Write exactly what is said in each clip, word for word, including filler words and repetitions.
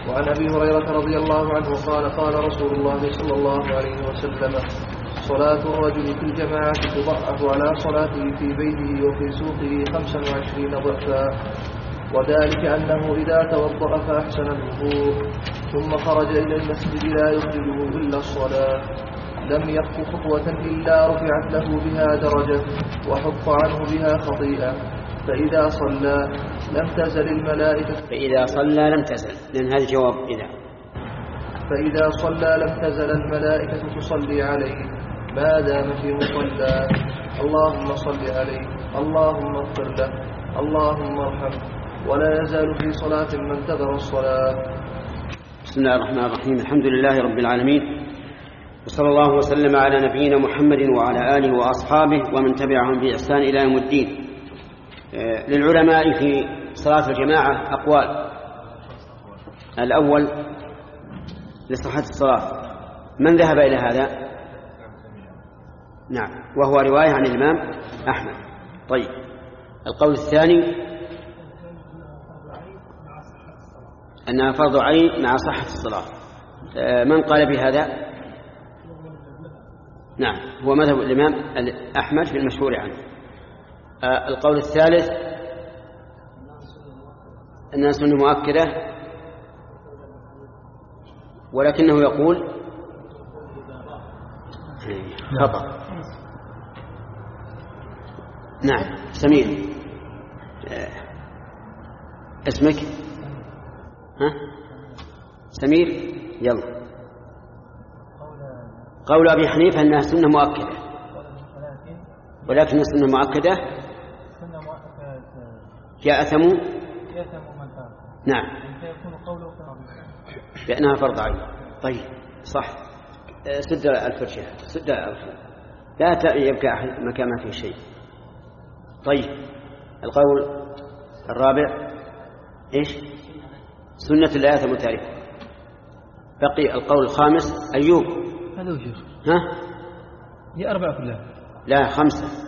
وعن أبي هريرة رضي الله عنه قال قال رسول الله صلى الله عليه وسلم صلاة الرجل في الجماعة تضعف على صلاته في بيته وفي سوقه خمسا وعشرين ضعفا، وذلك أنه إذا توضأ فأحسن الوضوء ثم خرج إلى المسجد لا يخرجه إلا الصلاة لم يخط خطوة إلا رفعت له بها درجة وحط عنه بها خطيئة، فإذا صلى لم تزل الملائكة فإذا صلى لم تزل، لأن هذا جواب إذا فإذا صلى لم تزل الملائكة تصلي عليه ما دام في مصلى، اللهم صل عليه، اللهم اغفر له، اللهم ارحمه، ولا يزال في صلاة من انتظر الصلاة. بسم الله الرحمن الرحيم. الحمد لله رب العالمين، وصلى الله وسلم على نبينا محمد وعلى آله وأصحابه ومن تبعهم بإحسان إلى يوم الدين. للعلماء في صلاة الجماعة أقوال. الأول لصحة الصلاة، من ذهب إلى هذا؟ نعم، وهو رواية عن الإمام أحمد. طيب، القول الثاني أنها فرض عين مع صحة الصلاة. من قال بهذا؟ نعم، هو مذهب الإمام أحمد في المشهور عنه. القول الثالث أنها سنة مؤكدة، ولكنه يقول خطأ. نعم. سمير، اسمك؟ ها؟ سمير، يلا. قول أبي حنيفة أنها سنة مؤكدة، ولكن السنة مؤكدة يأثم نعم لأنها فرض عين. طيب، صح. سد الفرشة، سد الفرشة، لا يبقى مكان ما فيه شيء. طيب، القول الرابع إيش؟ سنة لا يأثم تاركها. بقي القول الخامس. أيوب، هذا وجه. ها؟ هي أربعة كلها. لا، خمسة،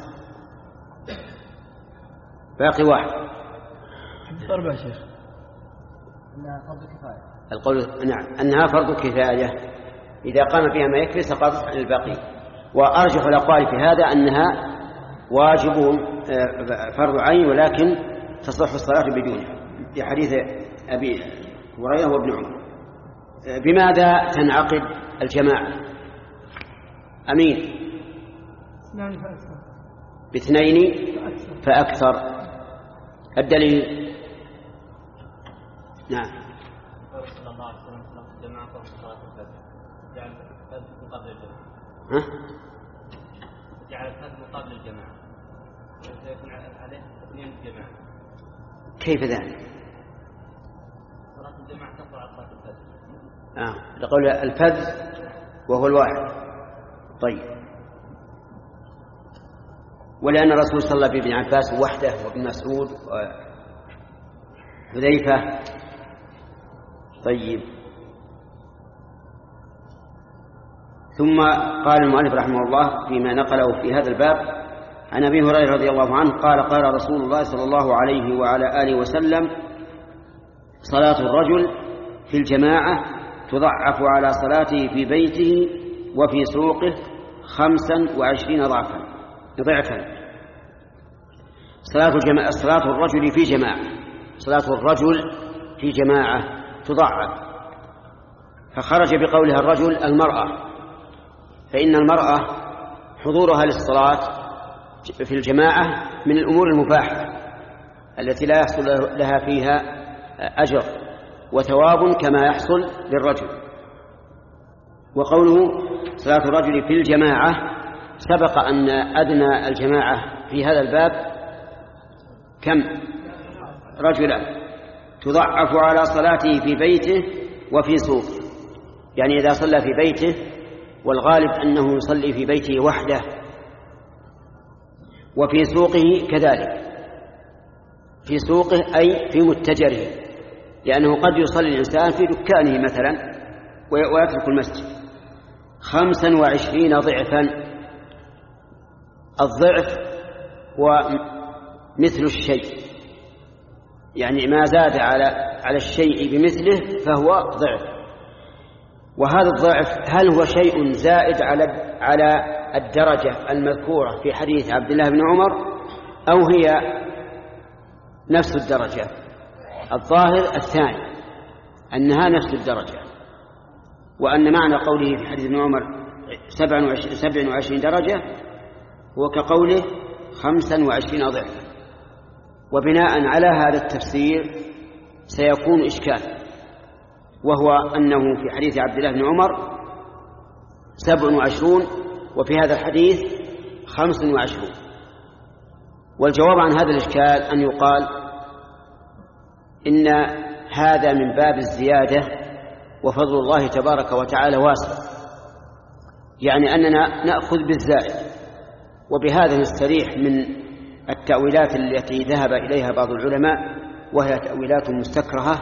باقي واحد. أربعة شيخ. أنها فرض كفاية. القول نعم أنها فرض كفاية، إذا قام فيها ما يكفي سقطت عن الباقي. وأرجح الأقوال في هذا أنها واجب فرض عين، ولكن تصح الصلاة بدونه، في حديث أبي هريرة وابن عمر. بماذا تنعقد الجماعة؟ أمين؟ باثنين فأكثر. الدليل؟ نعم. صلى الله عليه وسلم في الجماعة فرض صلاة الفجر، جعل الفجر مقابل الجماعة. ها؟ جعل الفجر مقابل الجماعة، وسيكون عليه اثنين الجماعة. كيف ذلك؟ صلاة الجماعة تقع على صلاة الفجر. آه، لقول الفجر وهو الواحد. طيب، ولأن الرسول صلى بابن عباس وحده وابن مسعود وحذيفة. طيب، ثم قال المؤلف رحمه الله فيما نقله في هذا الباب عن أبي هريرة رضي الله عنه قال قال رسول الله صلى الله عليه وعلى آله وسلم صلاة الرجل في الجماعة تضعف على صلاته في بيته وفي سوقه خمسا وعشرين ضعفا ضعفا. صلاة الجماعة، صلاة الرجل في جماعة، صلاة الرجل في جماعة تضعف. فخرج بقولها الرجل المرأة، فإن المرأة حضورها للصلاة في الجماعة من الأمور المباحة التي لا يحصل لها فيها أجر وثواب كما يحصل للرجل. وقوله صلاة الرجل في الجماعة، سبق أن أدنى الجماعة في هذا الباب كم؟ رجلا. تضعف على صلاته في بيته وفي سوقه، يعني إذا صلى في بيته، والغالب أنه يصلي في بيته وحده، وفي سوقه كذلك. في سوقه أي في متجره، لأنه قد يصلي الإنسان في دكانه مثلا ويترك المسجد. خمسا وعشرين ضعفا. الضعف هو مثل الشيء، يعني ما زاد على على الشيء بمثله فهو ضعف. وهذا الضعف هل هو شيء زائد على على الدرجة المذكورة في حديث عبد الله بن عمر أو هي نفس الدرجة؟ الظاهر الثاني، أنها نفس الدرجة، وأن معنى قوله في حديث ابن عمر سبع وعشرين درجة هو كقوله خمسا وعشرين ضعفا. وبناء على هذا التفسير سيكون إشكال، وهو أنه في حديث عبد الله بن عمر سبع وعشرون وفي هذا الحديث خمس وعشرون. والجواب عن هذا الإشكال أن يقال إن هذا من باب الزيادة، وفضل الله تبارك وتعالى واسع، يعني أننا نأخذ بالزائد. وبهذا نستريح من التأويلات التي ذهب إليها بعض العلماء، وهي تأويلات مستكرهة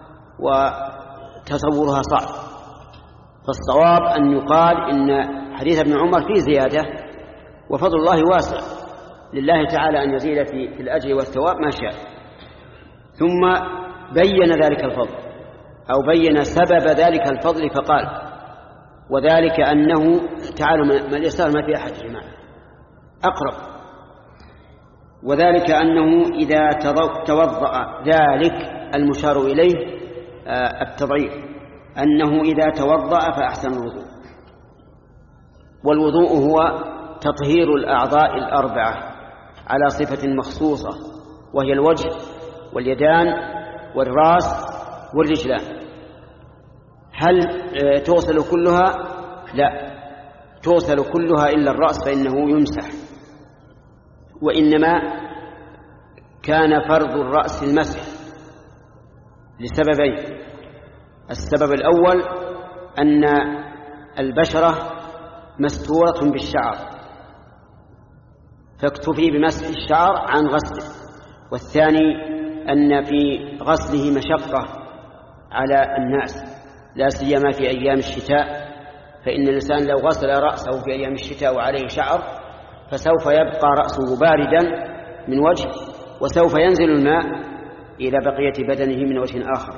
وتصورها صعب. فالصواب أن يقال إن حديث ابن عمر فيه زيادة، وفضل الله واسع، لله تعالى أن يزيد في الأجر والثواب ما شاء. ثم بين ذلك الفضل أو بين سبب ذلك الفضل فقال: وذلك أنه تعالوا ما اليسار ما في أحد جماعة أقرب. وذلك أنه إذا توضأ، ذلك المشار إليه التضعيف، أنه إذا توضأ فأحسن الوضوء. والوضوء هو تطهير الأعضاء الأربعة على صفة مخصوصة، وهي الوجه واليدان والرأس والرجلان. هل توصل كلها؟ لا، توصل كلها إلا الرأس فإنه يمسح. وإنما كان فرض الرأس المسح لسببين: السبب الأول أن البشرة مستورة بالشعر فاكتفي بمسح الشعر عن غسله. والثاني أن في غسله مشقة على الناس، لا سيما في أيام الشتاء، فإن الإنسان لو غسل رأسه في أيام الشتاء وعليه شعر فسوف يبقى رأسه باردا من وجه، وسوف ينزل الماء إلى بقية بدنه من وجه آخر.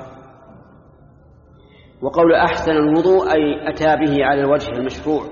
وقول أحسن الوضوء أي أتى به على الوجه المشروع.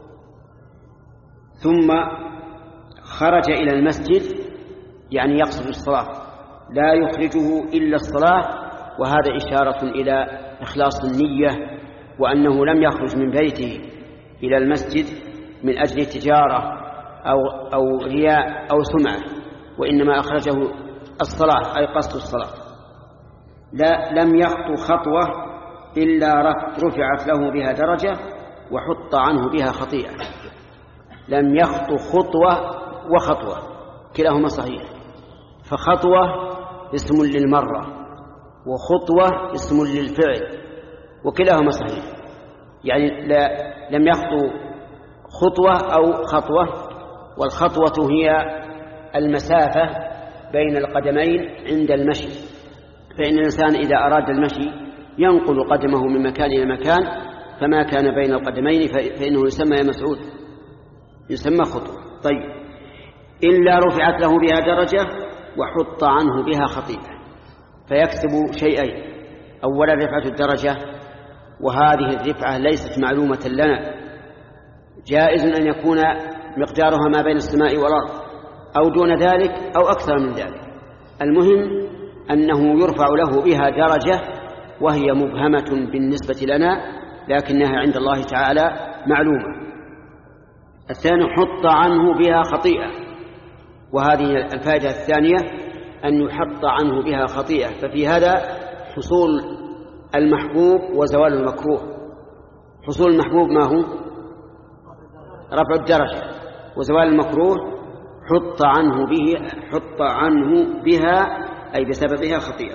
ثم خرج إلى المسجد، يعني يقصد الصلاة، لا يخرجه إلا الصلاة. وهذا إشارة إلى إخلاص النية، وأنه لم يخرج من بيته إلى المسجد من أجل تجارة أو, أو رياء أو سمعة، وإنما أخرجه الصلاة أي قصد الصلاة. لا لم يخطو خطوة إلا رفعت له بها درجة وحط عنه بها خطيئة. لم يخطو خطوة وخطوة كلاهما صحيح، فخطوة اسم للمرة وخطوة اسم للفعل وكلاهما صحيح. يعني لا لم يخطو خطوة أو خطوة، والخطوة هي المسافة بين القدمين عند المشي، فإن الإنسان إذا أراد المشي ينقل قدمه من مكان إلى مكان، فما كان بين القدمين فإنه يسمى يا مسعود يسمى خطوة. طيب، إلا رفعت له بها درجة وحط عنه بها خطيئة، فيكسب شيئين: أولا رفعة الدرجة، وهذه الرفعة ليست معلومة لنا، جائز أن يكون مقدارها ما بين السماء والأرض أو دون ذلك أو أكثر من ذلك. المهم أنه يرفع له بها درجة، وهي مبهمة بالنسبة لنا لكنها عند الله تعالى معلومة. الثاني حط عنه بها خطيئة، وهذه الفائدة الثانية أن يحط عنه بها خطيئة. ففي هذا حصول المحبوب وزوال المكروه. حصول المحبوب ما هو؟ رفع الدرجة، وزوال المكروه حط عنه به حط عنه بها أي بسببها خطيئة.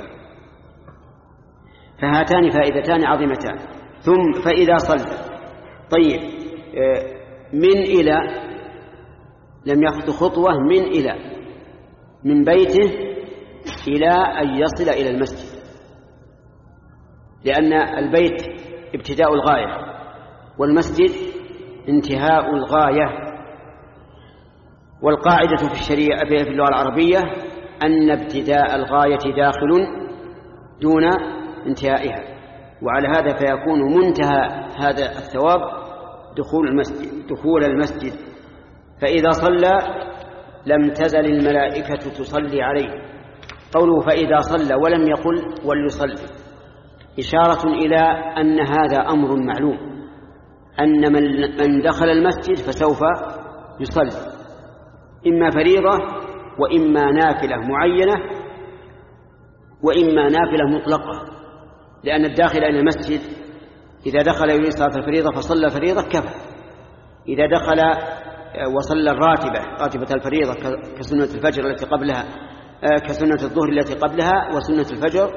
فهاتان فائدتان عظيمتان. ثم فإذا صلى، طيب، من إلى لم يخطو خطوة من إلى من بيته إلى أن يصل إلى المسجد، لأن البيت ابتداء الغاية والمسجد انتهاء الغاية. والقاعدة في الشريعة في اللغة العربية أن ابتداء الغاية داخل دون انتهائها، وعلى هذا فيكون منتهى هذا الثواب دخول المسجد, دخول المسجد. فإذا صلى لم تزل الملائكة تصلي عليه. قوله فإذا صلى ولم يقل وليصلي إشارة إلى أن هذا أمر معلوم، أن من دخل المسجد فسوف يصلي إما فريضة وإما نافلة معينة وإما نافلة مطلقة، لأن الداخل إلى المسجد إذا دخل يريد صلاة الفريضة فصلى الفريضة كفى، إذا دخل وصلى الراتبة راتبة الفريضة كسنة الفجر التي قبلها كسنة الظهر التي قبلها وسنة الفجر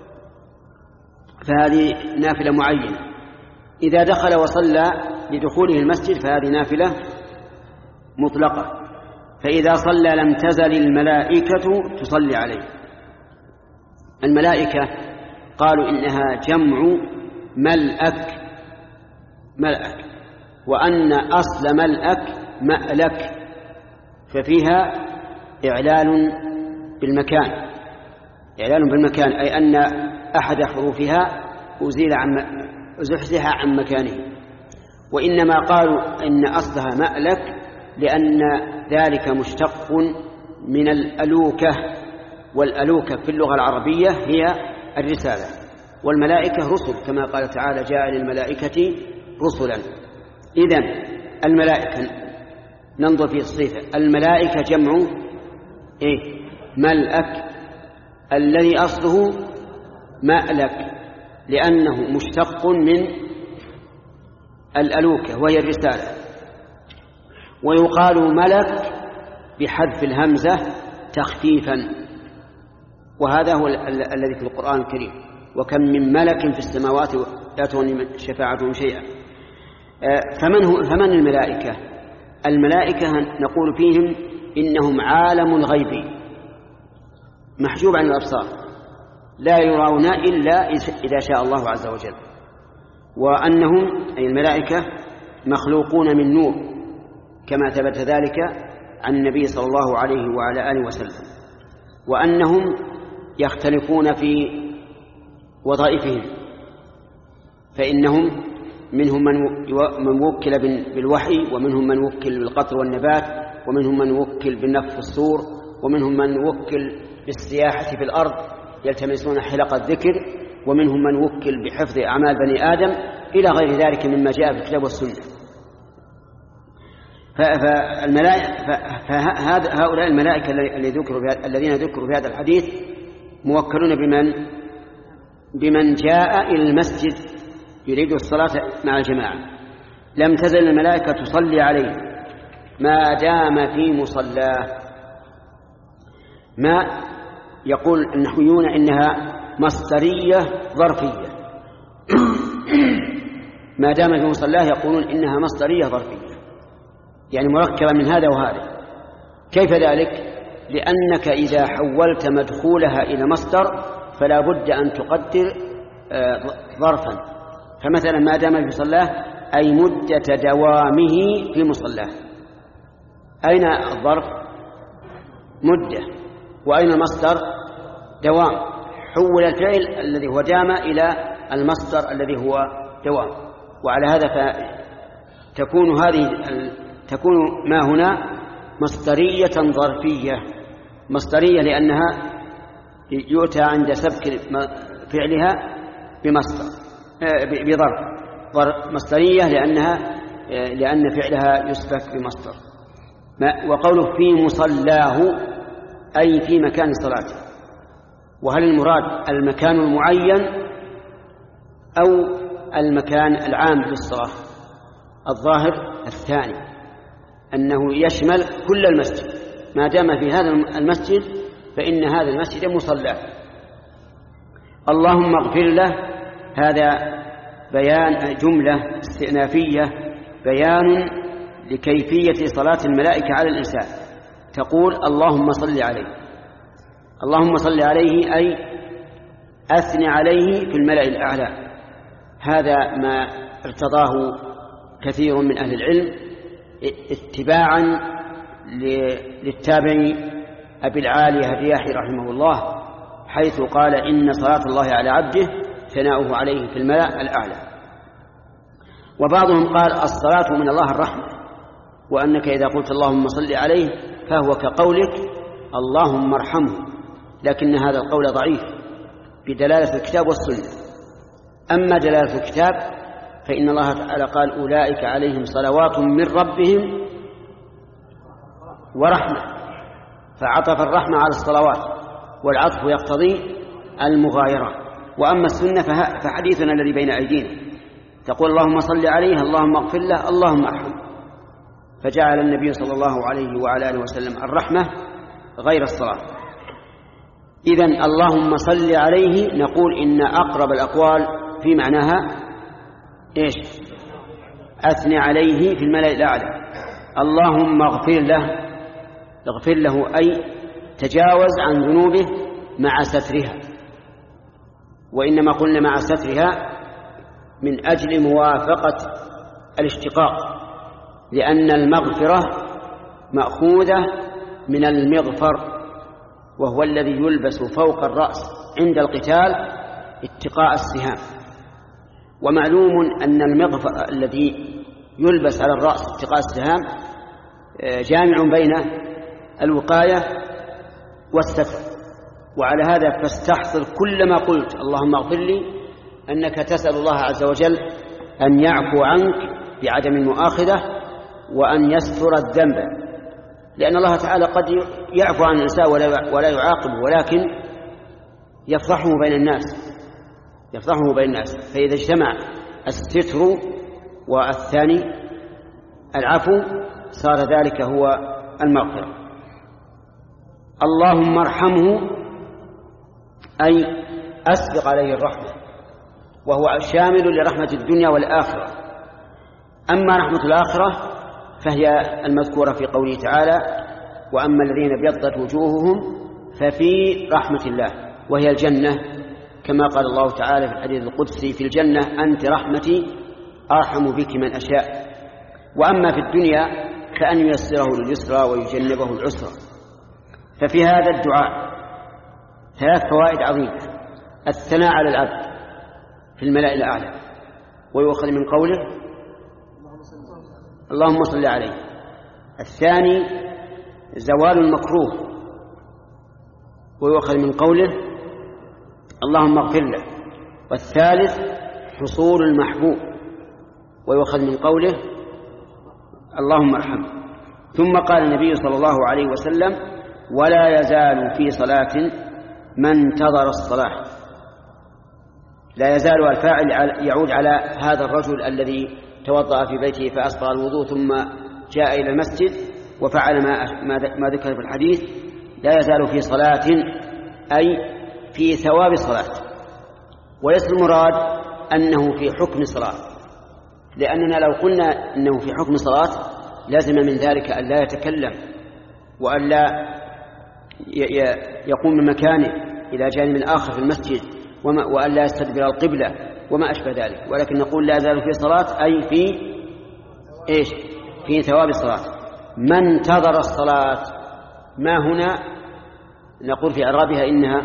فهذه نافلة معينة. إذا دخل وصلى لدخوله المسجد فهذه نافلة مطلقة. فإذا صلى لم تزل الملائكة تصلي عليه. الملائكة قالوا إنها جمع ملأك ملأك وأن أصل ملأك مألك، ففيها إعلال بالمكان إعلال بالمكان أي أن أحد حروفها أزيل عن زحزح عن مكانه. وإنما قالوا إن أصلها مألك لأن ذلك مشتق من الألوكة، والألوكة في اللغة العربية هي الرسالة، والملائكة رسل كما قال تعالى جاء للملائكة رسلا. إذن الملائكة ننظر في الصفة، الملائكة جمع إيه؟ ملأك الذي أصله مألك لأنه مشتق من الألوكة وهي الرسالة. ويقال ملك بحذف الهمزة تخفيفا، وهذا هو الذي في القرآن الكريم وكم من ملك في السماوات لا تغني شفاعتهم شيئا. فمن, هو فمن الملائكة؟ الملائكة نقول فيهم إنهم عالم غيبي محجوب عن الأبصار لا يرون إلا إذا شاء الله عز وجل، وأنهم أي الملائكة مخلوقون من نور كما ثبت ذلك عن النبي صلى الله عليه وعلى آله وسلم، وأنهم يختلفون في وظائفهم، فإنهم منهم من وكل بالوحي، ومنهم من وكل بالقطر والنبات، ومنهم من وكل بالنفخ في الصور، ومنهم من وكل بالسياحة في الأرض يلتمسون حلق الذكر، ومنهم من وكل بحفظ أعمال بني آدم إلى غير ذلك مما جاء في الكتاب والسنة. فهؤلاء الملائكة الذين ذكروا في هذا الحديث موكلون بمن بمن جاء إلى المسجد يريد الصلاة مع الجماعة. لم تزل الملائكة تصلي عليه ما دام في مصلاه. ما يقول النحويون إنها مصدرية ظرفية ما دام في مصلاه يقولون إنها مصدرية ظرفية، يعني مركبة من هذا وهذا. كيف ذلك؟ لأنك إذا حولت مدخولها إلى مصدر فلا بد أن تقدر ظرفا. فمثلا ما دام في مصلاه أي مدة دوامه في مصلاه. أين الظرف؟ مدة. وأين المصدر؟ دوام. حول الفعل الذي هو دام إلى المصدر الذي هو دوام. وعلى هذا فتكون هذه تكون ما هنا مصدرية ظرفية. مصدرية لأنها يؤتى عند سبك فعلها بمصدر بظرف. مصدرية لأنها لأن فعلها يسبك بمصدر. وقوله في مصلاه أي في مكان صلاته. وهل المراد المكان المعين أو المكان العام للصلاة؟ الظاهر الثاني، أنه يشمل كل المسجد. ما دام في هذا المسجد فإن هذا المسجد مصلى. اللهم اغفر له، هذا بيان جملة استئنافية بيان لكيفية صلاة الملائكة على الإنسان. تقول اللهم صل عليه. اللهم صل عليه أي أثني عليه في الملأ الأعلى. هذا ما ارتضاه كثير من أهل العلم اتباعا للتابعي أبي العالية الرياحي رحمه الله، حيث قال إن صلاة الله على عبده ثناؤه عليه في الملأ الأعلى. وبعضهم قال الصلاة من الله الرحمة، وأنك إذا قلت اللهم صل عليه فهو كقولك اللهم ارحمه، لكن هذا القول ضعيف بدلالة الكتاب والسنة. أما دلالة الكتاب فإن الله تعالى قال أولئك عليهم صلوات من ربهم ورحمة، فعطف الرحمة على الصلوات، والعطف يقتضي المغايرة. وأما السنة فحديثنا الذي بين أيدينا تقول اللهم صل عليه اللهم اغفر له اللهم ارحمه، فجعل النبي صلى الله عليه وعلى آله وسلم الرحمة غير الصلاة. إذن اللهم صل عليه نقول إن أقرب الأقوال في معناها إيش؟ أثني عليه في الملأ الأعلى. اللهم اغفر له، اغفر له أي تجاوز عن ذنوبه مع سترها، وإنما قلنا مع سترها من أجل موافقة الاشتقاق، لأن المغفرة مأخوذة من المغفر، وهو الذي يلبس فوق الرأس عند القتال اتقاء السهام. ومعلوم أن المغفر الذي يلبس على الرأس اتقاء السهام جامع بين الوقاية والستر. وعلى هذا فاستحضر كل ما قلت اللهم اغفر لي أنك تسأل الله عز وجل أن يعفو عنك بعدم المؤاخذة وأن يستر الذنب، لأن الله تعالى قد يعفو عن الإنسان ولا يعاقبه، ولكن يفضحه بين الناس يفضحه بين الناس فإذا اجتمع الستر والثاني العفو صار ذلك هو المغفرة. اللهم ارحمه أي أسبق عليه الرحمة، وهو شامل لرحمة الدنيا والآخرة. أما رحمة الآخرة فهي المذكورة في قوله تعالى وأما الذين ابيضت وجوههم ففي رحمة الله، وهي الجنة، كما قال الله تعالى في الحديث القدسي في الجنة أنت رحمتي أرحم بك من أشاء. وأما في الدنيا فأن ييسره لليسرى ويجنبه العسرى. ففي هذا الدعاء ثلاث فوائد عظيمة: الثناء على العبد في الملأ الأعلى، ويؤخذ من قوله اللهم صل عليه. الثاني زوال المكروه، ويؤخذ من قوله اللهم اغفر له. والثالث حصول المحبوب، ويؤخذ من قوله اللهم ارحمه. ثم قال النبي صلى الله عليه وسلم ولا يزال في صلاة من انتظر الصلاة. لا يزال الفاعل يعود على هذا الرجل الذي توضأ في بيته فأسبغ الوضوء ثم جاء إلى المسجد وفعل ما ذكر في الحديث. لا يزال في صلاة أي في ثواب صلاة، وليس المراد أنه في حكم صلاة، لأننا لو قلنا أنه في حكم صلاة لازم من ذلك أن لا يتكلم وأن لا يقوم من مكانه إلى جانب آخر في المسجد وأن لا يستدبر القبلة وما أشبه ذلك، ولكن نقول لا يزال في صلاة أي في إيش؟ في ثواب الصلاة. من انتظر الصلاة ما هنا نقول في إعرابها إنها،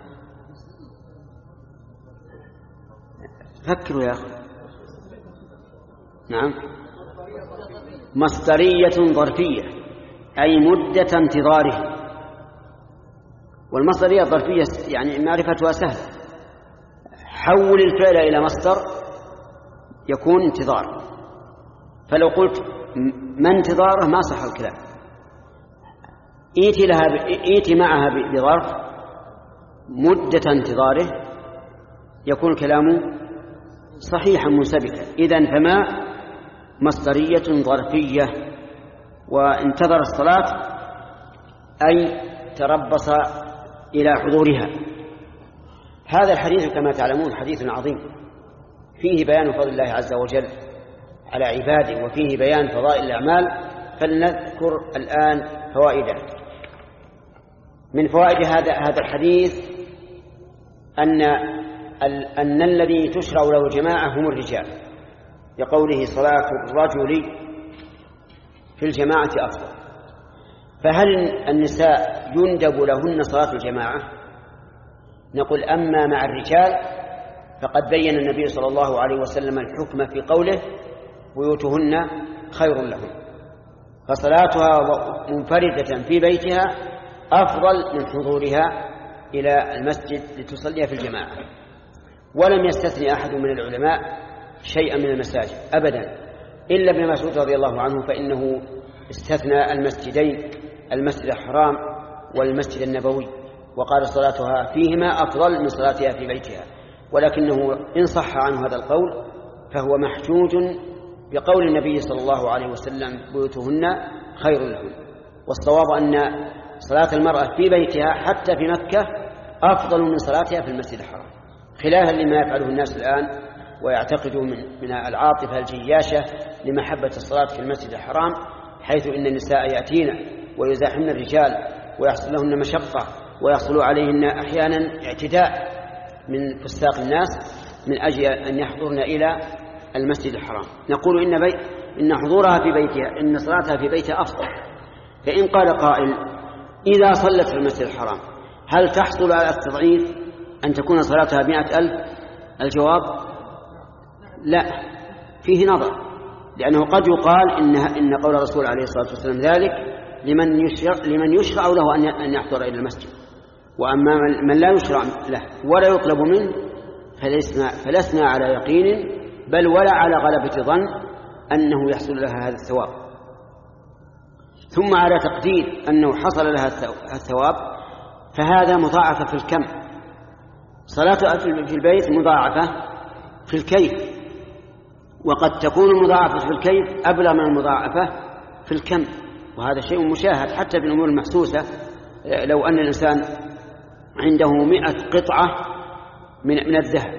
فكروا يا أخي، نعم، مصدرية ظرفية أي مدة انتظاره. والمصدرية الظرفية يعني معرفتها سهلة، حول الفعل إلى مصدر يكون انتظار. فلو قلت ما انتظاره ما صح الكلام. إيتي لها ب... إيتي معها بظرف مدة انتظاره يكون كلامه صحيحا منسبكا. إذن فما مصدرية ظرفية. وانتظر الصلاة أي تربص إلى حضورها. هذا الحديث كما تعلمون حديث عظيم فيه بيان فضل الله عز وجل على عباده وفيه بيان فضائل الأعمال. فلنذكر الآن فوائده. من فوائد هذا هذا الحديث أن أن الذي تشرع له الجماعة هم الرجال، لقوله صلاة الرجل في الجماعة أفضل. فهل النساء يندب لهن صلاة الجماعة؟ نقول أما مع الرجال فقد بين النبي صلى الله عليه وسلم الحكم في قوله بيوتهن خير لهن، فصلاتها منفردة في بيتها أفضل من حضورها إلى المسجد لتصلي في الجماعة. ولم يستثني أحد من العلماء شيئا من المساجد أبدا إلا ابن مسعود رضي الله عنه، فإنه استثنى المسجدين، المسجد الحرام والمسجد النبوي، وقال صلاتها فيهما أفضل من صلاتها في بيتها. ولكنه إن صح عنه هذا القول فهو محجوج بقول النبي صلى الله عليه وسلم بيوتهن خير لهن. والصواب أن صلاة المرأة في بيتها حتى في مكة أفضل من صلاتها في المسجد الحرام، خلافا لما يفعله الناس الآن ويعتقدوا من, من العاطفة الجياشة لمحبة الصلاة في المسجد الحرام، حيث إن النساء يأتين ويزاحمن الرجال ويحصل لهن مشقة ويحصل عليهن أحيانا اعتداء من فساق الناس من أجل أن يحضرن إلى المسجد الحرام. نقول إن, بي... إن حضورها في بيتها، إن صلاتها في بيتها أفضل. فإن قال قائل إذا صلت في المسجد الحرام هل تحصل على التضعيف أن تكون صلاتها مئة ألف؟ الجواب لا، فيه نظر، لأنه قد يقال إن, إن قول الرسول عليه الصلاة والسلام ذلك لمن يشرع, لمن يشرع له أن يحضر إلى المسجد، وأما من لا يشرع له ولا يطلب منه فلسنا, فلسنا على يقين بل ولا على غلبة ظن أنه يحصل لها هذا الثواب. ثم على تقدير أنه حصل لها الثواب فهذا مضاعفة في الكم، صلاتها في البيت مضاعفة في الكيف، وقد تكون المضاعفة في الكيف أبلغ من المضاعفة في الكم، وهذا شيء مشاهد حتى في الأمور المحسوسة. لو أن الإنسان عنده مئة قطعة من, من الذهب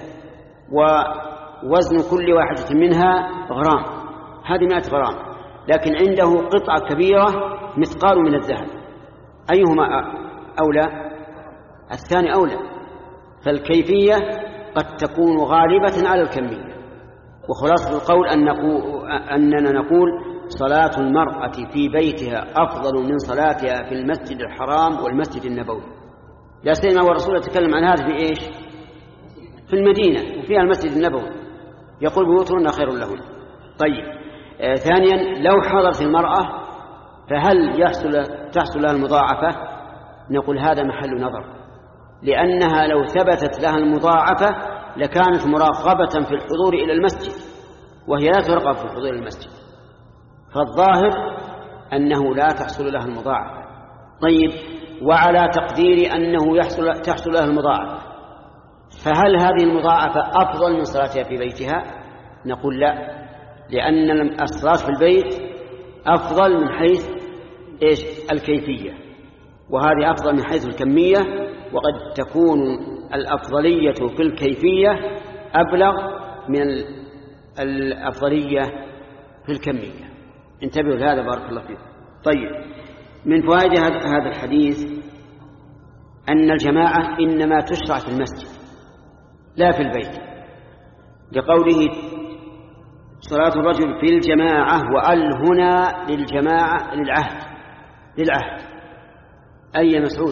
ووزن كل واحدة منها غرام، هذه مئة غرام، لكن عنده قطعة كبيرة مثقال من الذهب، أيهما أولى؟ الثاني أولى. فالكيفية قد تكون غالبة على الكمية. وخلاصة القول أن نقول أننا نقول صلاة المرأة في بيتها أفضل من صلاتها في المسجد الحرام والمسجد النبوي، لا سيما والرسول يتكلم عن هذا في إيش؟ في المدينة وفيها المسجد النبوي، يقول بيوتهن خير لهن. طيب آه ثانيا لو حضرت المرأة فهل يحصل تحصل لها المضاعفة؟ نقول هذا محل نظر، لأنها لو ثبتت لها المضاعفة لكانت مراقبة في الحضور إلى المسجد، وهي لا ترغب في الحضور إلى المسجد، فالظاهر أنه لا تحصل لها المضاعفة. طيب وعلى تقدير أنه يحصل تحصل لها المضاعفة فهل هذه المضاعفة أفضل من صلاتها في بيتها؟ نقول لا، لأن الصلاة في البيت أفضل من حيث إيش؟ الكيفية، وهذه أفضل من حيث الكمية، وقد تكون الأفضلية في الكيفية أبلغ من الأفضلية في الكمية. انتبهوا لهذا بارك الله فيكم. طيب من فوائد هذا الحديث أن الجماعة إنما تشرع في المسجد لا في البيت، لقوله صلاة الرجل في الجماعة، وأل هنا للجماعة للعهد للعهد أي مسعود.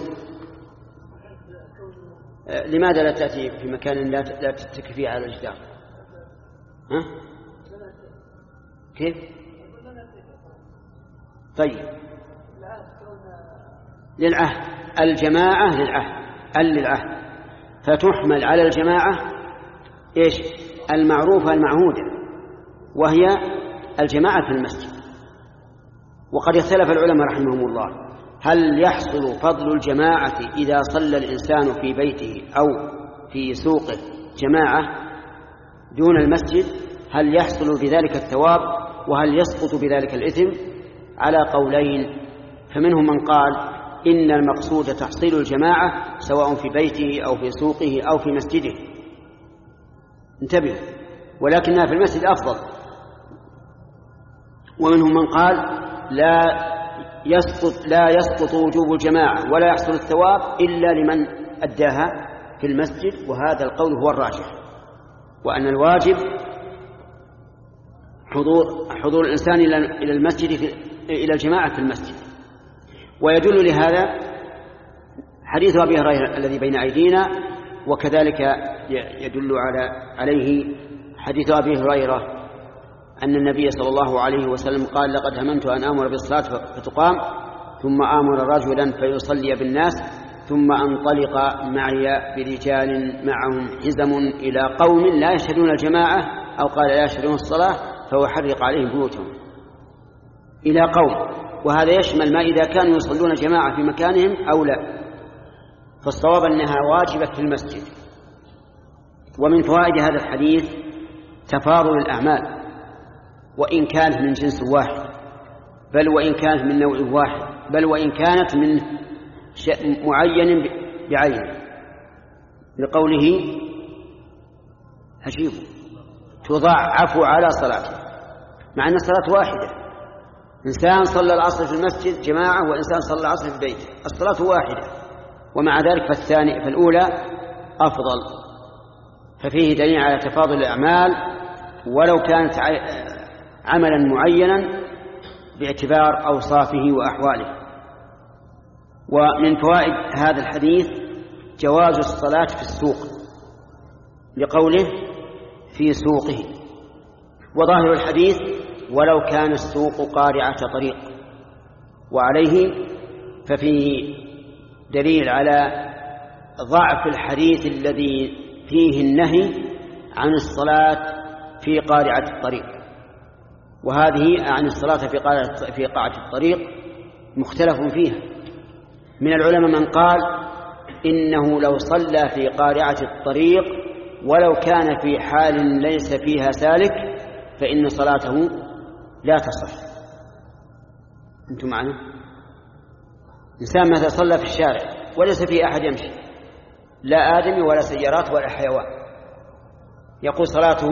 لماذا لا تأتي في مكان لا تتكي فيه على الجدار؟ ها؟ كيف؟ طيب للعهد، الجماعة للعهد، ال للعهد، فتحمل على الجماعة إيش؟ المعروفة المعهودة، وهي الجماعة في المسجد. وقد اختلف العلماء رحمهم الله هل يحصل فضل الجماعة إذا صلى الإنسان في بيته أو في سوقه جماعة دون المسجد، هل يحصل بذلك الثواب وهل يسقط بذلك الإثم؟ على قولين، فمنهم من قال إن المقصود تحصيل الجماعة سواء في بيته أو في سوقه أو في مسجده، انتبهوا، ولكنها في المسجد أفضل. ومنهم من قال لا يسقط لا يسقط وجوب الجماعة ولا يحصل الثواب إلا لمن أداها في المسجد، وهذا القول هو الراجح، وأن الواجب حضور حضور الإنسان إلى المسجد في إلى الجماعة في المسجد. ويدل لهذا حديث أبي هريرة الذي بين أيدينا، وكذلك يدل على عليه حديث أبي هريرة أن النبي صلى الله عليه وسلم قال: لقد هممت أن آمر بالصلاة فتقام ثم آمر رجلا فيصلي بالناس ثم أنطلق معي برجال معهم حزم إلى قوم لا يشهدون الجماعة أو قال لا يشهدون الصلاة فأحرق عليهم بيوتهم. إلى قوم، وهذا يشمل ما إذا كانوا يصلون جماعة في مكانهم أو لا، فالصواب أنها واجبة في المسجد. ومن فوائد هذا الحديث تفاضل الأعمال، وإن كانت من جنس واحد، بل وإن كانت من نوع واحد، بل وإن كانت من معين بعينه، لقوله عجيب تضاعف على صلاته، مع أن الصلاة واحدة. إنسان صلى العصر في المسجد جماعة وإنسان صلى العصر في بيته، الصلاة واحدة، ومع ذلك فالثاني فالأولى أفضل. ففيه دليل على تفاضل الأعمال ولو كانت عملا معينا باعتبار أوصافه وأحواله. ومن فوائد هذا الحديث جواز الصلاة في السوق لقوله في سوقه، وظاهر الحديث ولو كان السوق قارعة طريق، وعليه ففيه دليل على ضعف الحديث الذي فيه النهي عن الصلاة في قارعة الطريق. وهذه عن الصلاة في قارعة في قاعة الطريق مختلف فيها. من العلماء من قال إنه لو صلى في قارعة الطريق ولو كان في حال ليس فيها سالك فإن صلاته لا تصح. أنتم معنا؟ إنسان مثلا صلى في الشارع وليس فيه أحد يمشي، لا آدمي ولا سيارات ولا حيوان، يقول صلاته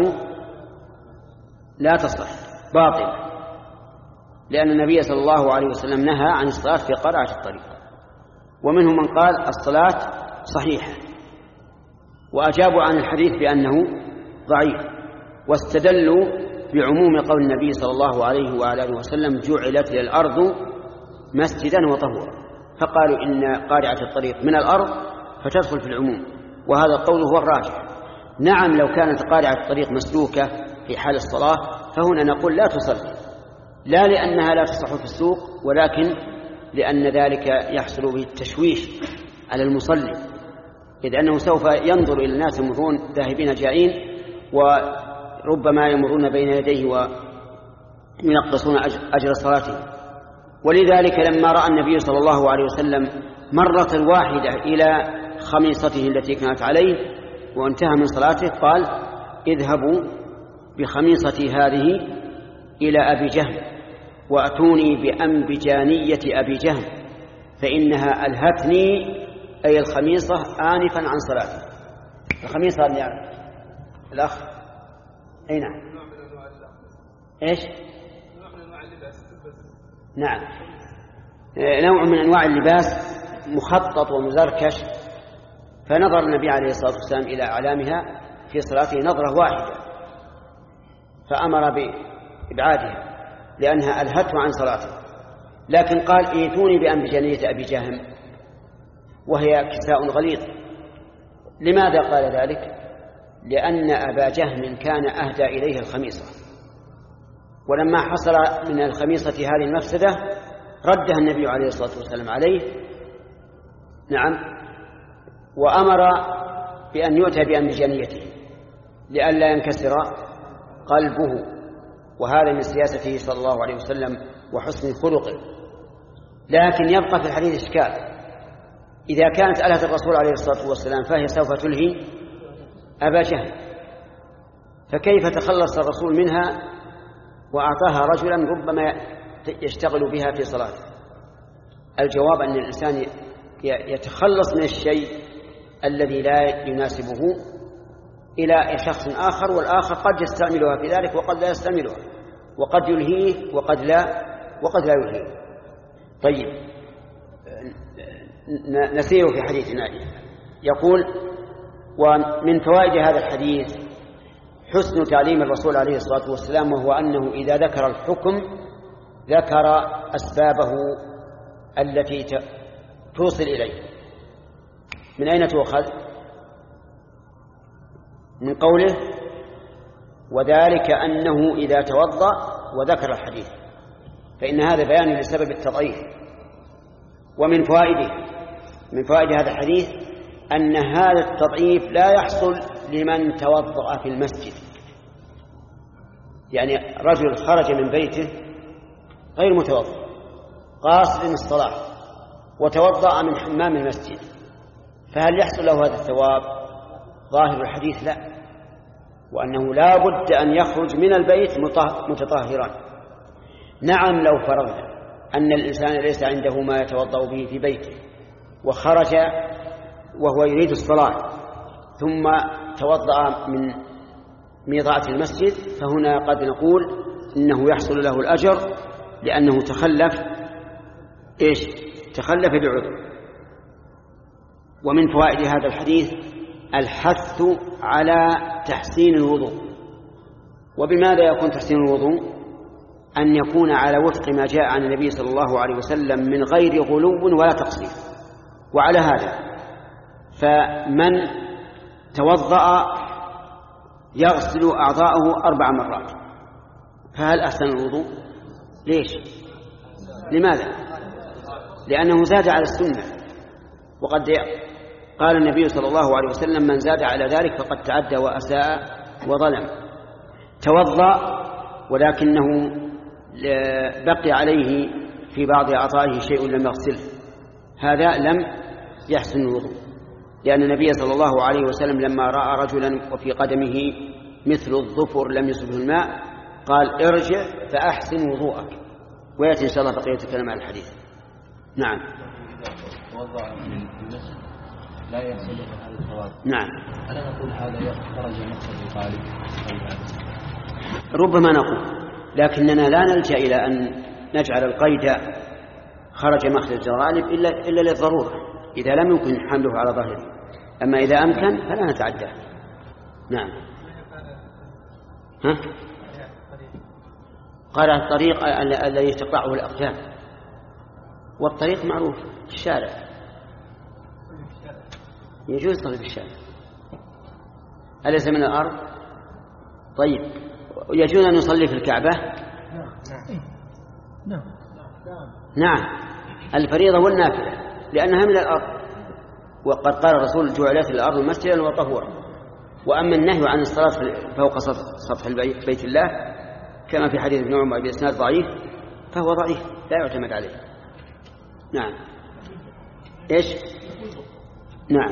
لا تصح باطل، لأن النبي صلى الله عليه وسلم نهى عن الصلاة في قارعة الطريق. ومنهم من قال الصلاة صحيحة، وأجابوا عن الحديث بأنه ضعيف، واستدلوا بعموم قول النبي صلى الله عليه وعلى آله وسلم جعلت للأرض مسجدا وطهورا، فقالوا إن قارعة الطريق من الأرض فتدخل في العموم، وهذا القول هو الراجح. نعم لو كانت قارعة الطريق مسلوكة في حال الصلاة فهنا نقول لا تصلي، لا لأنها لا تصح في السوق، ولكن لأن ذلك يحصل به التشويش على المصلي، إذ أنه سوف ينظر إلى الناس يمرون ذاهبين جائين وربما يمرون بين يديه وينقصون أجر صلاته. ولذلك لما رأى النبي صلى الله عليه وسلم مرة واحدة إلى خميصته التي كانت عليه وانتهى من صلاته قال: اذهبوا بخميصتي هذه إلى أبي جهل وأتوني بأنبجانية أبي جهل فإنها ألهتني، أي الخميصة، آنفا عن صلاتي. الخميصة يعني الأخ أي نعم إيش نعم نوع من أنواع اللباس مخطط ومزركش، فنظر النبي عليه الصلاة والسلام إلى أعلامها في صلاته نظرة واحدة فأمر بإبعادها لأنها ألهته عن صلاته، لكن قال: ائتوني بأنبجانية أبي جهم، وهي كساء غليظ. لماذا قال ذلك؟ لأن أبا جهم كان أهدى إليه الخميصة، ولما حصل من الخميصة هذه المفسدة ردها النبي عليه الصلاة والسلام عليه نعم وأمر بأن يؤتى بأنبجانيته لئلا ينكسر قلبه، وهذا من سياسته صلى الله عليه وسلم وحسن خلقه. لكن يبقى في الحديث إشكال: إذا كانت آلة الرسول عليه الصلاة والسلام فهي سوف تلهي أبا جهل، فكيف تخلص الرسول منها وأعطاها رجلا ربما يشتغل بها في صلاته؟ الجواب أن الإنسان يتخلص من الشيء الذي لا يناسبه إلى شخص آخر، والآخر قد يستعملها في ذلك وقد لا يستعملها، وقد يلهيه وقد لا وقد لا يلهيه. طيب نسير في حديثنا. يقول: ومن فوائد هذا الحديث حسن تعليم الرسول عليه الصلاة والسلام، وهو أنه إذا ذكر الحكم ذكر أسبابه التي توصل إليه من أين تؤخذ؟ من قوله وذلك أنه إذا توضأ وذكر الحديث، فإن هذا بيان لسبب التضعيف. ومن فوائده من فوائد هذا الحديث أن هذا التضعيف لا يحصل لمن توضأ في المسجد، يعني رجل خرج من بيته غير متوضأ قاصد الصلاة وتوضأ من حمام المسجد، فهل يحصل له هذا الثواب؟ ظاهر الحديث لا، وأنه لا بد أن يخرج من البيت متطهرا. نعم لو فرضنا أن الإنسان ليس عنده ما يتوضأ به في بيته وخرج وهو يريد الصلاة ثم توضأ من ميضات المسجد، فهنا قد نقول إنه يحصل له الأجر لأنه تخلف إيش؟ تخلف بعذر. ومن فوائد هذا الحديث الحث على تحسين الوضوء. وبماذا يكون تحسين الوضوء؟ أن يكون على وفق ما جاء عن النبي صلى الله عليه وسلم من غير غلو ولا تقصير. وعلى هذا فمن توضأ يغسل أعضاءه أربع مرات، فهل أحسن الوضوء؟ ليش؟ لماذا؟ لأنه زاد على السنة، وقد قال النبي صلى الله عليه وسلم من زاد على ذلك فقد تعدى وأساء وظلم. توضأ ولكنه بقي عليه في بعض أعضائه شيء لم يغسله، هذا لم يحسن الوضوء، لأن النبي صلى الله عليه وسلم لما رأى رجلا وفي قدمه مثل الظفر لم يصبه الماء قال ارجع فأحسن وضوءك. ويأتي إن شاء الله بقية الكلام عن الحديث. نعم. وضع من المسجد لا يحصل هذا الثواب. نعم. ألا نقول هذا خرج مقصد الغالب؟ ربما نقول، لكننا لا نلجأ إلى أن نجعل القيد خرج مخرج الغالب إلا إلا للضرورة إذا لم يمكن حمله على ظاهره، أما إذا أمكن فلا نتعدى. نعم. ها؟ قال الطريق الذي تقطعه الأقدام، والطريق معروف الشارع، يجوز يصلي في الشارع أليس من الأرض؟ طيب يجوز أن يصلي في الكعبة؟ نعم نعم الفريضة والنافلة لأنها من الأرض، وقد قال الرسول جعلت الأرض مسجدا وطهورا. وأما النهي عن الصلاة فوق سطح البيت بيت الله كما في حديث ابن عمر بإسناد ضعيف فهو ضعيف لا يعتمد عليه. نعم. إيش؟ نعم.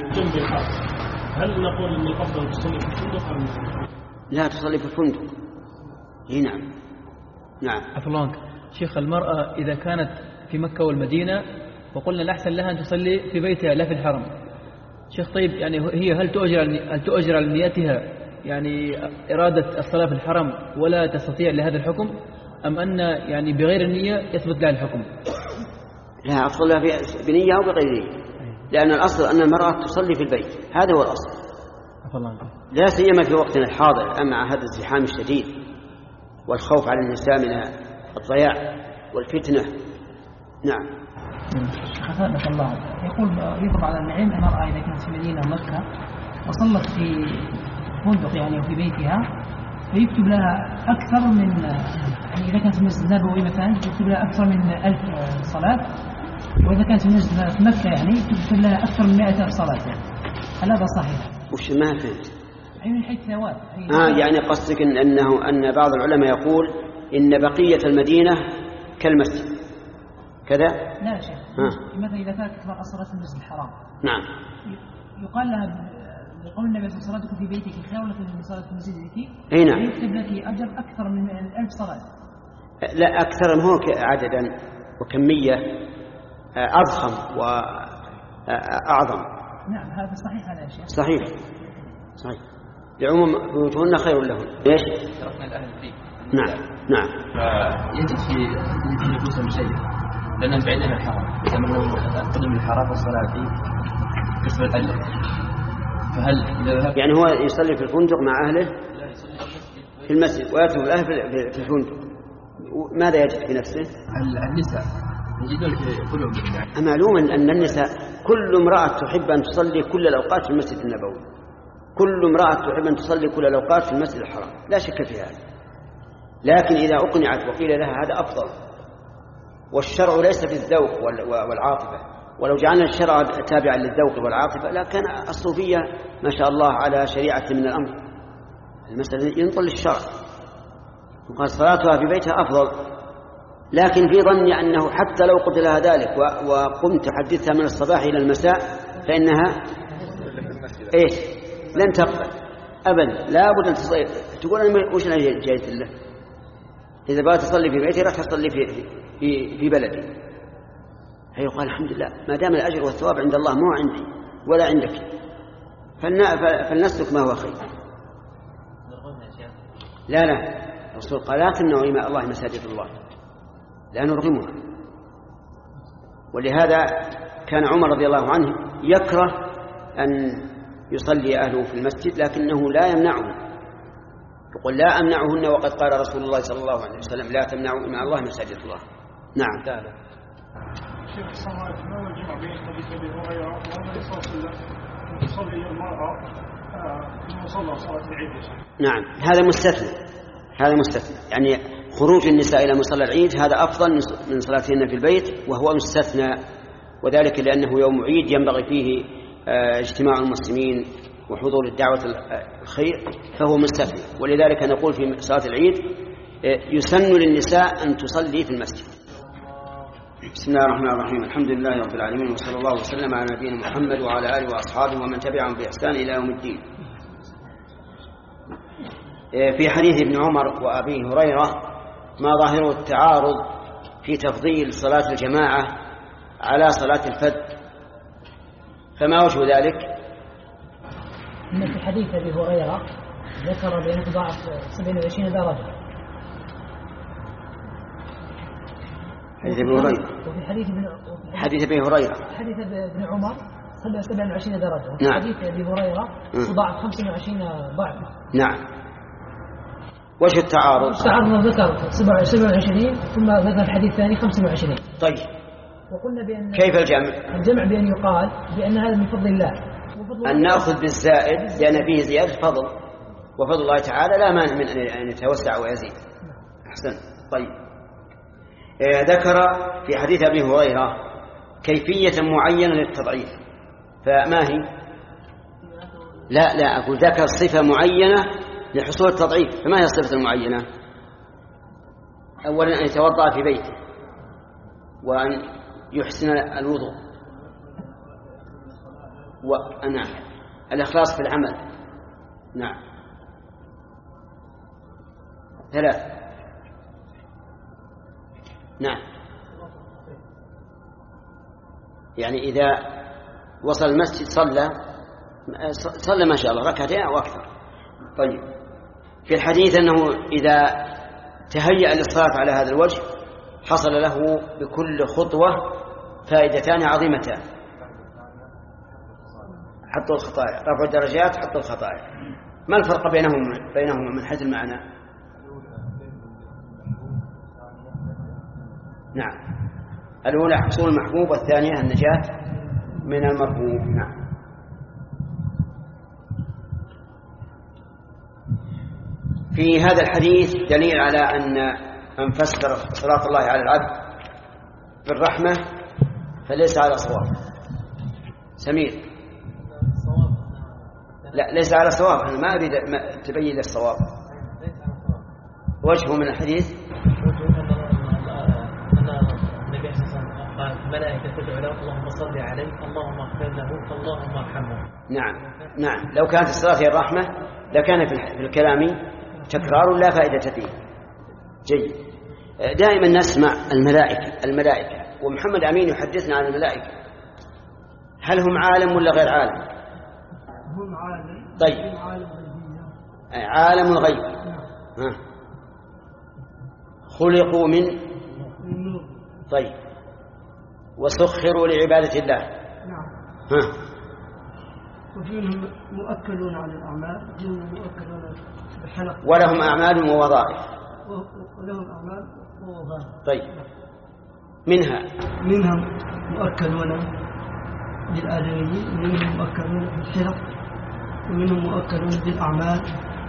هل نقول أن الأفضل تصلي في الفندق أم لا تصلي في الفندق؟ نعم. نعم. عفوا شيخ، المرأة إذا كانت في مكة والمدينة وقلنا الأحسن لها أن تصلي في بيتها لا في الحرم، شيخ طيب يعني هي هل تؤجر هل تؤجر على نيتها يعني إرادة الصلاة في الحرم ولا تستطيع لهذا الحكم، أم أن يعني بغير النية يثبت لها الحكم؟ لا، أفضل لها بنية أو بغير نية، لأن الأصل أن المرأة تصلي في البيت، هذا هو الأصل. لا سيما في وقتنا الحاضر مع هذا الزحام الشديد والخوف على النساء من الضياع والفتنة. نعم. شيخ أثابك الله، يقول يطلب على العلم المرأة إذا كانت في مدينة مكة وصلت في فندق يعني أو في بيتها فيكتب لها أكثر من يعني إذا كانت في المسجد النبوي مثلا يكتب لها أكثر من ألف صلاة، وإذا كانت في المسجد في مكة يعني يكتب لها أكثر من مائة ألف صلاة يعني. هل هذا صحيح؟ وش ما فهمت؟ يعني من حيث ثواب. آه يعني قصدك إن أنه أن بعض العلماء يقول إن بقية المدينة كالمسجد كذا؟ لا يا شيخ. آه. مثلا إذا كانت كثر الصلاة في المسجد الحرام. نعم. يقال لها بقول النبي صلى الله عليه وسلم صلاتك في بيتك خير لك من صلاة في مسجدك. أي نعم. يكتب لك أجر أكثر من ألف صلاة. لا أكثر ما هو عددا وكمية أضخم وأعظم. نعم هذا صحيح هذا يا شيخ. صحيح صحيح. لعموم بيوتهن خير لهم. ليش؟ تركنا الأهل فيه. نعم نعم. فيجد في نفوسهم شيء لأنهم بعيدين عن الحرام، إذا من قدم الحرام والصلاة فيه قسم الأجر. فهل يعني هو يصلي في الفندق مع أهله في المسجد ويترك الأهل في الفندق، ماذا يجد في نفسه؟ النساء معلوم أن النساء كل امرأة تحب أن تصلي كل الأوقات في المسجد النبوي، كل امرأة تحب أن تصلي كل الأوقات في المسجد الحرام، لا شك في هذا. لكن إذا أقنعت وقيل لها هذا أفضل، والشرع ليس في الذوق والعاطفة، ولو جعلنا الشرع تابعا للذوق والعاطفة لكان الصوفية ما شاء الله على شريعة من الأمر. المسألة ينطل الشرع، وقال صلاتها في بيتها أفضل. لكن في ظني أنه حتى لو قلت لها ذلك وقمت تحدثها من الصباح إلى المساء فإنها إيش لن تقبل أبدا، لا بد أن تصلي. تقول أنا وش أنا جايت له؟ إذا بغيت تصلي في بيتي راح تصلي في في في بلدي. هي قال الحمد لله ما دام الأجر والثواب عند الله مو عندي ولا عندك، فلنسلك ما هو خير. لا لا الرسول قال لا تمنعوا إماء الله مساجد الله، لا نرغمها. ولهذا كان عمر رضي الله عنه يكره أن يصلي أهله في المسجد، لكنه لا يمنعهم، يقول لا أمنعهن وقد قال رسول الله صلى الله عليه وسلم لا تمنعوا إماء الله مساجد الله. نعم. لا شيخ الصلاة ما الجمع بين حديث أبي هريرة وأن يصلي تصلي المرأة في مصلى صلاة العيد. نعم هذا مستثنى، هذا مستثنى، يعني خروج النساء إلى مصلى العيد هذا أفضل من صلاتهن في البيت، وهو مستثنى، وذلك لأنه يوم عيد ينبغي فيه اجتماع المسلمين وحضور الدعوة الخير، فهو مستثنى. ولذلك نقول في صلاة العيد يسن للنساء أن تصلي في المسجد. بسم الله الرحمن الرحيم، الحمد لله رب العالمين، وصلى الله وسلم على نبينا محمد وعلى آله وأصحابه ومن تبعهم بإحسان إلى يوم الدين. في حديث ابن عمر وأبي هريرة ما ظاهر التعارض في تفضيل صلاة الجماعة على صلاة الفذ، فما وجه ذلك؟ إن في حديث أبي هريرة ذكر بأنه تضاعف سبعين وعشرين درجة. حديث ابن هريرة. وفي حديث ابن حديث أبي هريرة حديث ابن عمر سبعين وعشرين درجة. وفي نعم. حديث أبي هريرة تضاعف خمسة وعشرين ضعفا. نعم. وش التعارض؟ التعارض ذكر سبعة وعشرين ثم ذكر الحديث الثاني خمسة وعشرين. طيب وقلنا بأن كيف الجمع؟ الجمع بأن يقال بأن هذا من فضل الله، أن نأخذ بالزائد لأن فيه زيادة فضل، وفضل الله تعالى لا مانع من أن يتوسع ويزيد. أحسن. طيب ذكر في حديث أبي هريرة كيفية معينة للتضعيف، فما هي؟ لا لا أقول ذكر صفة معينة لحصول التضعيف، فما هي الصفة المعينة؟ أولا أن يتوضأ في بيته، وأن يحسن الوضوء، وأنا الإخلاص في العمل. نعم. ثلاث. نعم. يعني إذا وصل المسجد صلى صلى ما شاء الله ركعتين أو أكثر. طيب في الحديث أنه إذا تهيأ للصلاة على هذا الوجه حصل له بكل خطوة فائدتان عظيمتان: حطوا الخطايا، رفع الدرجات، حطوا الخطايا. ما الفرق بينهم بينهما من حيث المعنى؟ نعم. الأولى حصول المحبوب، والثانية النجاة من المرغوب. نعم. في هذا الحديث دليل على أن من فسر صلاة الله على العبد بالرحمة فليس على صواب. سمير. لا ليس على صواب، أنا ما أريد تبين الصواب. وجهه من الحديث قال الملائكة تدعو له اللهم صل عليه اللهم اغفر له اللهم ارحمه. نعم نعم. لو كانت الصلاة هي الرحمة لكان في الكلام تكرار لا فائدة فيه. جيد. دائما نسمع الملائكة الملائكة ومحمد أمين يحدثنا عن الملائكة، هل هم عالم ولا غير عالم؟ هم عالم. طيب عالم الغيب. ها. خلقوا من طيب وسخروا لعبادة الله. نعم. ها. وفيهم مؤكلون على الأعمال، وفيهم مؤكلون بالحلق، ولهم أعمال ووظائف. ولهم أعمال ووظائف. طيب منها منها مؤكلون بالآدميين، ومنهم مؤكلون بالحرف، ومنهم مؤكلون بالأعمال.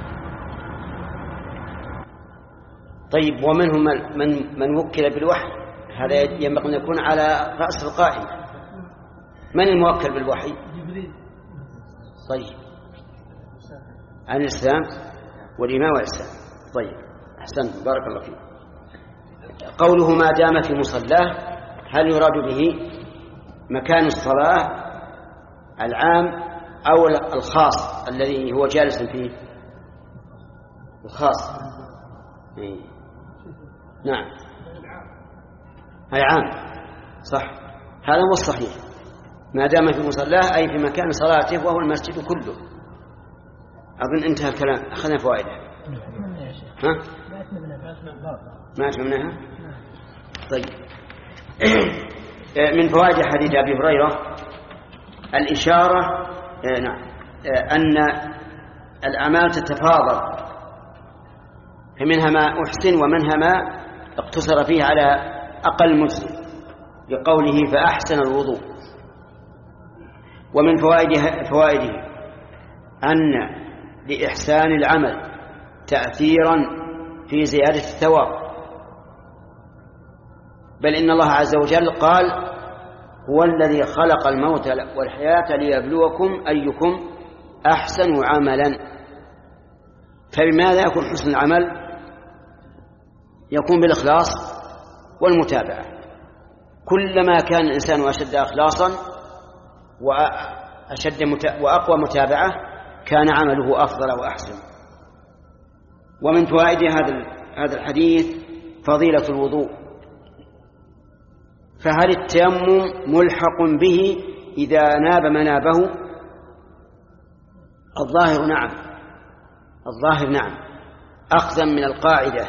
طيب، ومنهم من من وكل بالوحي، هذا ينبغي أن يكون على رأس القائمة. من الموكل بالوحي؟ جبريل. طيب، عن الإسلام والإيمان والإسلام. طيب، أحسنت، بارك الله فيك. قوله ما دام في مصلاه، هل يراد به مكان الصلاة العام أو الخاص الذي هو جالس فيه؟ الخاص. إيه. نعم، العام صح، هذا هو الصحيح. ما دام في مصلاه أي في مكان صلاته وهو المسجد كله. أظن انتهى الكلام، أخذنا فوائده. ها؟ ما أتمناها. طيب، من فوائد حديث أبي هريرة الإشارة نعم أن الأعمال تتفاضل، فمنها ما أحسن ومنها ما اقتصر فيه على أقل مجزء، لقوله فأحسن الوضوء. ومن فوائده فوائده أن لإحسان العمل تأثيرا في زيادة الثواب، بل إن الله عز وجل قال هو الذي خلق الموت والحياة ليبلوكم أيكم أحسن عملا. فبماذا يكون حسن العمل؟ يكون بالإخلاص والمتابعة. كلما كان الإنسان أشد إخلاصا وأشد وأقوى متابعة كان عمله أفضل وأحسن. ومن فوائد هذا الحديث فضيلة الوضوء. فهل التيمم ملحق به إذا ناب منابه؟ الظاهر نعم، الظاهر نعم، أخذا من القاعدة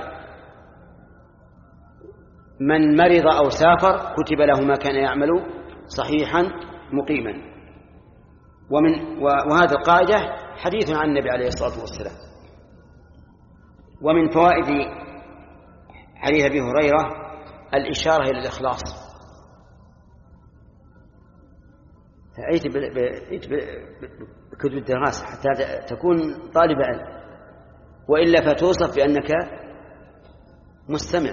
من مرض أو سافر كتب له ما كان يعمل صحيحا مقيما. ومن وهذه القاعدة حديث عن النبي عليه الصلاة والسلام. ومن فوائد حديث أبي هريرة الإشارة إلى الإخلاص. فأيت بكتب الدراسة حتى تكون طالب علم، وإلا فتوصف بأنك مستمع،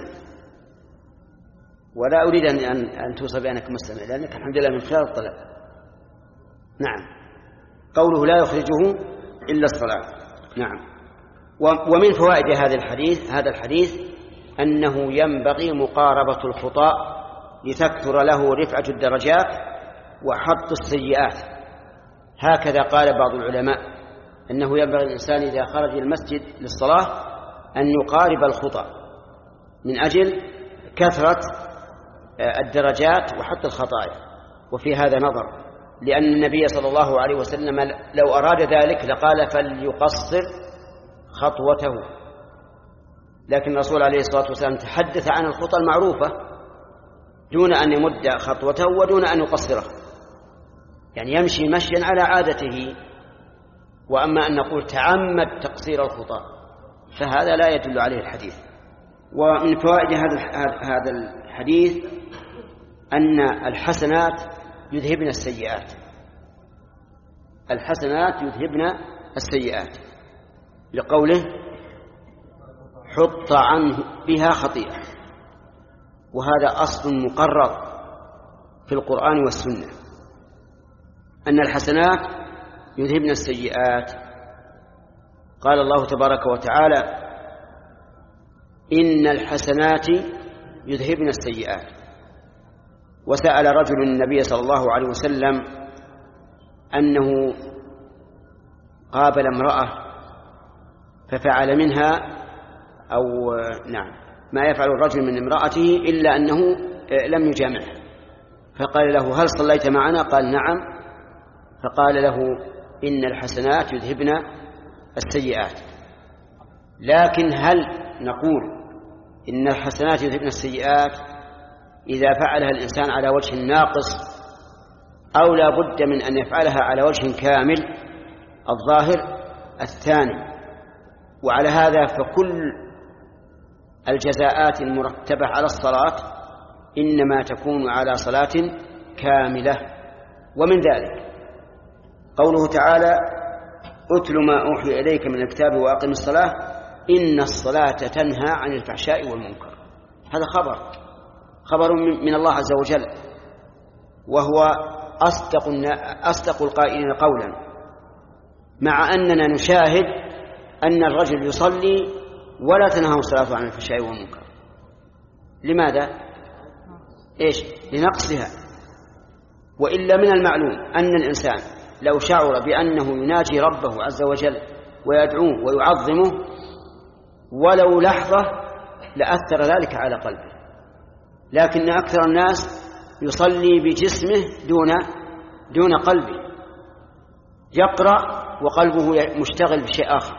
ولا أريد أن أن توصف بأنك مستمع، لأنك الحمد لله من خيار الطلب. نعم، قوله لا يخرجه إلا الصلاة. نعم. ومن فوائد هذا الحديث هذا الحديث أنه ينبغي مقاربة الخطاء لتكثر له رفعة الدرجات وحط السيئات. هكذا قال بعض العلماء أنه ينبغي الإنسان إذا خرج المسجد للصلاة أن يقارب الخطأ من أجل كثرة الدرجات وحط الخطايا. وفي هذا نظر، لأن النبي صلى الله عليه وسلم لو أراد ذلك لقال فليقصر خطوته، لكن الرسول عليه الصلاة والسلام تحدث عن الخطى المعروفة دون أن يمد خطوته ودون أن يقصره، يعني يمشي مشيا على عادته. وأما أن نقول تعمد تقصير الخطى فهذا لا يدل عليه الحديث. ومن فوائد هذا الحديث أن الحسنات يذهبن السيئات، الحسنات يذهبن السيئات، لقوله حط عنه بها خطيئة. وهذا أصل مقرر في القرآن والسنة أن الحسنات يذهبن السيئات. قال الله تبارك وتعالى إن الحسنات يذهبن السيئات. وسأل رجل النبي صلى الله عليه وسلم أنه قابل امرأة ففعل منها أو نعم ما يفعل الرجل من امرأته إلا أنه لم يجامعها، فقال له هل صليت معنا؟ قال نعم. فقال له إن الحسنات يذهبن السيئات. لكن هل نقول إن الحسنات يذهبن السيئات إذا فعلها الإنسان على وجه ناقص أو لا بد من أن يفعلها على وجه كامل؟ الظاهر الثاني. وعلى هذا فكل الجزاءات المرتبة على الصلاة إنما تكون على صلاة كاملة. ومن ذلك قوله تعالى أتل ما أوحي إليك من الكتاب وأقم الصلاة إن الصلاة تنهى عن الفحشاء والمنكر. هذا خبر خبر من الله عز وجل، وهو أصدق, أصدق القائلين قولا، مع أننا نشاهد أن الرجل يصلي ولا تنهى الصلاة عن الفحشاء والمنكر. لماذا؟ إيش؟ لنقصها. وإلا من المعلوم أن الإنسان لو شعر بأنه يناجي ربه عز وجل ويدعوه ويعظمه ولو لحظة لأثر ذلك على قلبه، لكن أكثر الناس يصلي بجسمه دون دون قلبه، يقرأ وقلبه مشتغل بشيء آخر،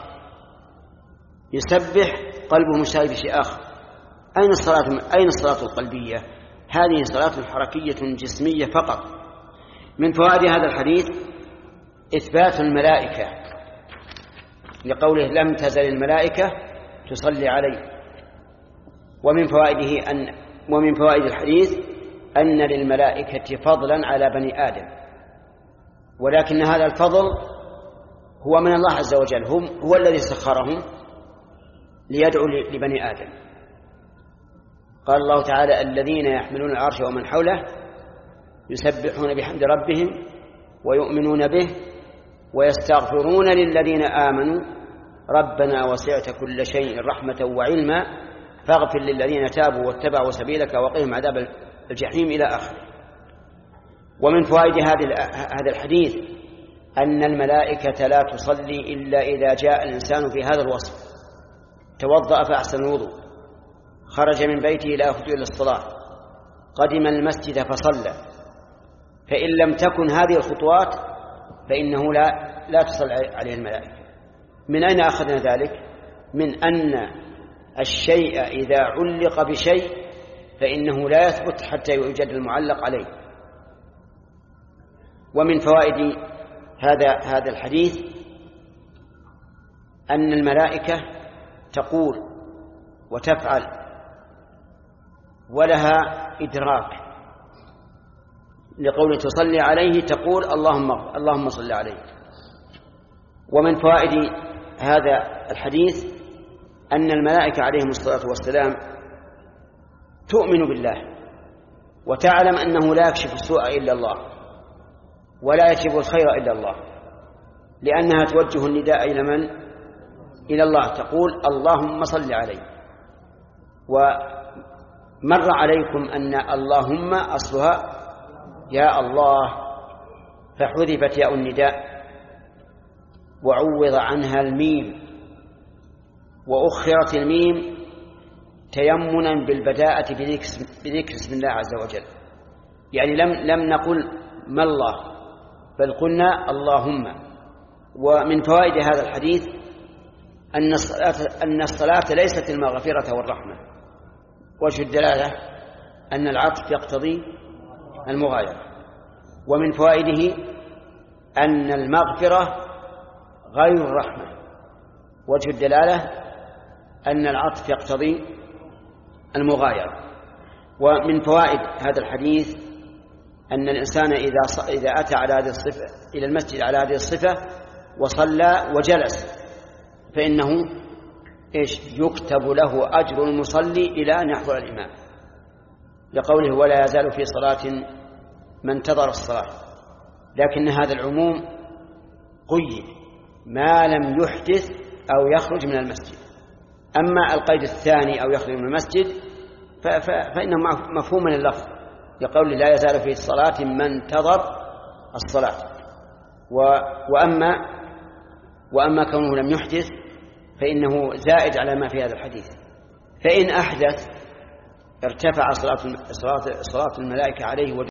يسبح قلبه مشتغل بشيء آخر. أين الصلاة؟ أين الصلاة القلبية؟ هذه صلاة حركية جسمية فقط. من فوائد هذا الحديث إثبات الملائكة لقوله لم تزل الملائكة تصلي عليه. ومن فوائده أن ومن فوائد الحديث أن للملائكة فضلا على بني آدم، ولكن هذا الفضل هو من الله عز وجل، هم هو الذي سخرهم ليدعوا لبني آدم. قال الله تعالى الذين يحملون العرش ومن حوله يسبحون بحمد ربهم ويؤمنون به ويستغفرون للذين آمنوا ربنا وسعت كل شيء رحمة وعلما فاغفر للذين تابوا واتبعوا سبيلك وقهم عذاب الجحيم إلى آخره. ومن فوائد هذا الحديث أن الملائكة لا تصلي إلا إذا جاء الإنسان في هذا الوصف: توضأ فأحسن الوضوء، خرج من بيته لا يخرج إلى الصلاة، قدم المسجد فصلى. فإن لم تكن هذه الخطوات فإنه لا لا تصلي عليه الملائكة. من أين أخذنا ذلك؟ من أن الشيء إذا علق بشيء فإنه لا يثبت حتى يوجد المعلق عليه. ومن فوائد هذا هذا الحديث أن الملائكة تقول وتفعل ولها إدراك، لقوله تصلي عليه تقول اللهم اللهم صل عليه. ومن فوائد هذا الحديث أن الملائكة عليهم الصلاة والسلام تؤمن بالله وتعلم أنه لا يكشف السوء إلا الله ولا يكشف الخير إلا الله، لأنها توجه النداء إلى من؟ إلى الله، تقول اللهم صل عليه. ومر عليكم أن اللهم أصلها يا الله، فحذفت ياء النداء وعوض عنها الميم، وأخرت الميم تيمنا بالبداءة بذكر اسم الله عز وجل. يعني لم لم نقل ما الله بل قلنا اللهم. ومن فوائد هذا الحديث أن الصلاة, أن الصلاة ليست المغفرة والرحمة. وجه الدلالة أن العطف يقتضي المغايرة. ومن فوائده أن المغفرة غير الرحمة. وجه الدلالة أن العطف يقتضي المغايرة. ومن فوائد هذا الحديث أن الإنسان إذا إذا أتى على هذه الصفة إلى المسجد على هذه الصفة وصلى وجلس فإنه إيش يكتب له أجر المصلي إلى أن يحضر الإمام، لقوله ولا يزال في صلاة من انتظر الصلاة. لكن هذا العموم قيد ما لم يحدث أو يخرج من المسجد. أما القيد الثاني أو يخرج من المسجد فإنه مفهوم من اللفظ، يقول لا يزال في صلاة من انتظر الصلاة. وأما وأما كونه لم يحدث فإنه زائد على ما في هذا الحديث. فإن أحدث ارتفع صلاة صلاة صلاة الملائكة عليه